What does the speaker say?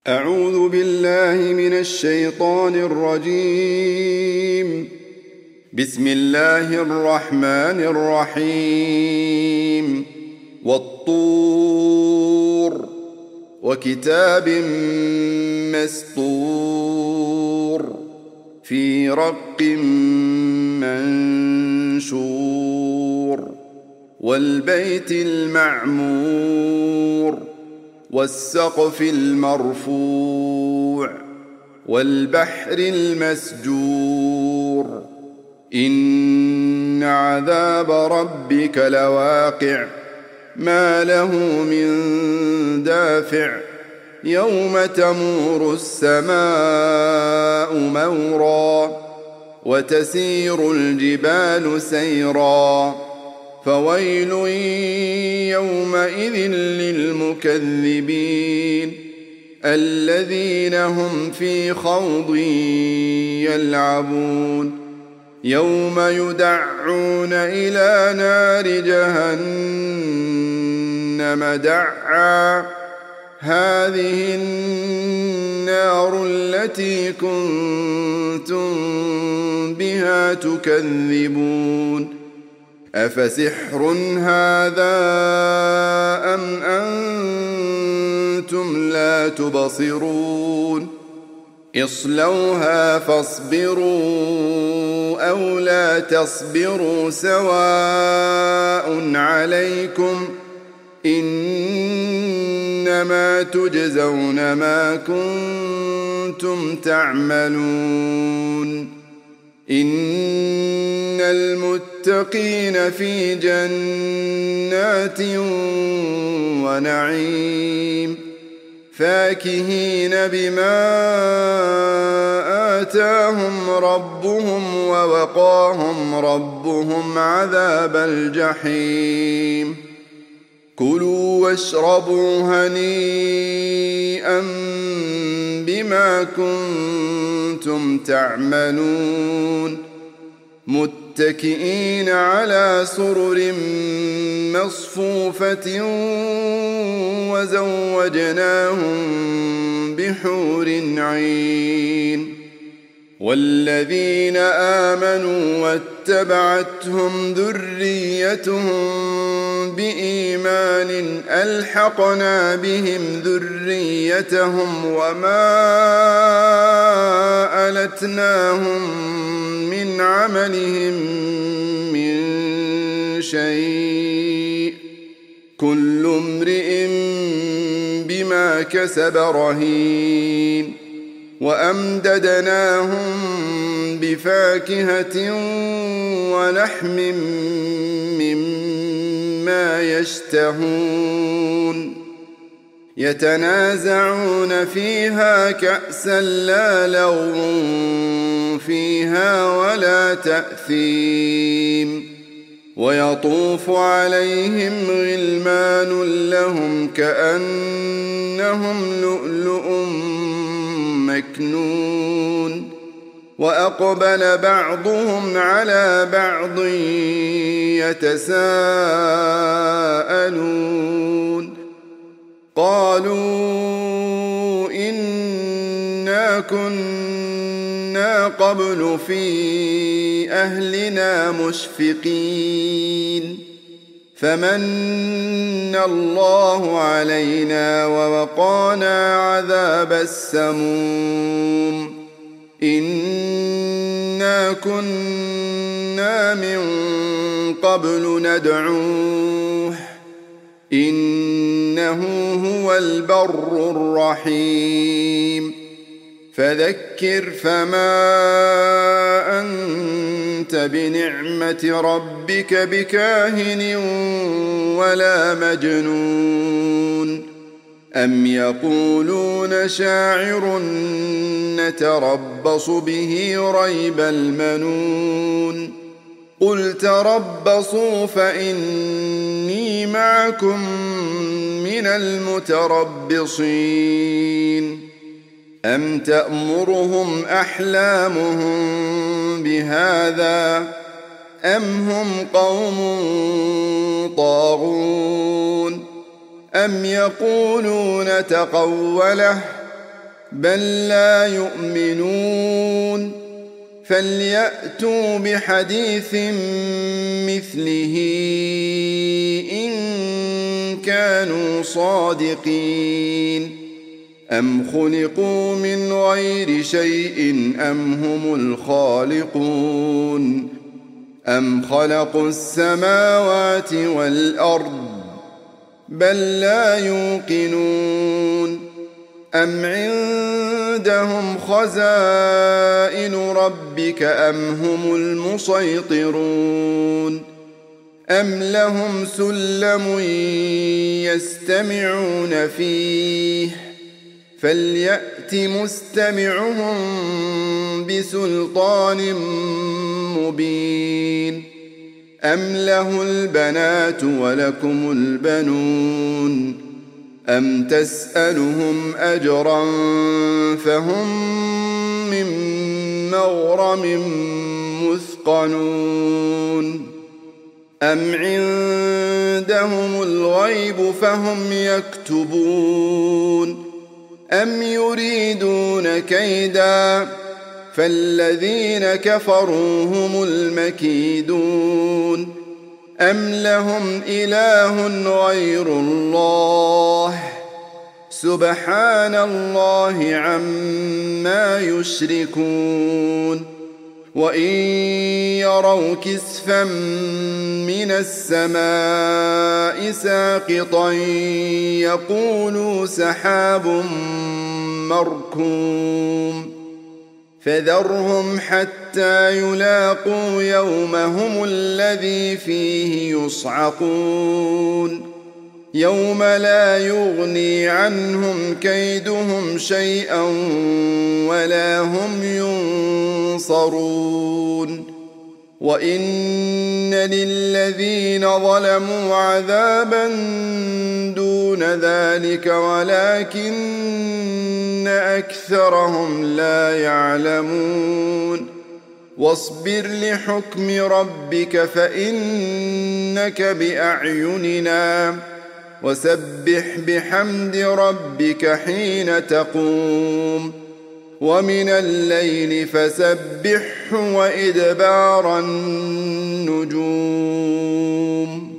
أعوذ بالله من الشيطان الرجيم. بسم الله الرحمن الرحيم. والطور وكتاب مسطور في رق منشور والبيت المعمور والسقف المرفوع والبحر المسجور إن عذاب ربك لواقع ما له من دافع يوم تمور السماء مورا وتسير الجبال سيرا فويل يومئذ للمكذبين الذين هم في خوض يلعبون يوم يدعون إلى نار جهنم دعا هذه النار التي كنتم بها تكذبون أفسحر هذا أم أنتم لا تبصرون اصلوها فاصبروا أو لا تصبروا سواء عليكم إنما تجزون ما كنتم تعملون إن المتقين في جنات ونعيم فاكهين بما آتاهم ربهم ووقاهم ربهم عذاب الجحيم كلوا واشربوا هنيئا بما كنتم تعملون متكئين على سرر مصفوفة وزوجناهم بحور عين والذين آمنوا واتبعتهم ذريتهم بإيمان ألحقنا بهم ذريتهم وما ألتناهم من عملهم من شيء كل امرئ بما كسب رهين وأمددناهم بفاكهة ولحم مما يشتهون يتنازعون فيها كأسا لا لغو فيها ولا تأثيم ويطوف عليهم غلمان لهم كأنهم لؤلؤ مكنون وأقبل بعضهم على بعض يتساءلون قالوا إنا كنا قبل في أهلنا مشفقين فمن الله علينا ووقانا عذاب السموم إنا كنا من قبل ندعوه إنه هو البر الرحيم فذكر فما أنت بنعمة ربك بكاهن ولا مجنون أم يقولون شاعر نتربص به ريب المنون قل تربصوا فإني معكم من المتربصين أم تأمرهم أحلامهم بهذا أم هم قوم طاغون أم يقولون تقوله بل لا يؤمنون فليأتوا بحديث مثله إن كانوا صادقين أم خلقوا من غير شيء أم هم الخالقون أم خلقوا السماوات والأرض بل لا يوقنون أم عندهم خزائن ربك أم هم المسيطرون أم لهم سلم يستمعون فيه فليأت مستمعهم بسلطان مبين أم له البنات ولكم البنون أم تسألهم أجرا فهم من مغرم مثقلون أم عندهم الغيب فهم يكتبون أم يريدون كيدا فالذين كفروا هم المكيدون أم لهم إله غير الله سبحان الله عما يشركون وإن يروا كسفا من السماء ساقطا يقولوا سحاب مركوم فذرهم حتى يلاقوا يومهم الذي فيه يصعقون يوم لا يغني عنهم كيدهم شيئا ولا هم ينصرون وإن للذين ظلموا عذابا دون ذلك ولكن أكثرهم لا يعلمون واصبر لحكم ربك فإنك بأعيننا وسبح بحمد ربك حين تقوم ومن الليل فسبحه وإدبار النجوم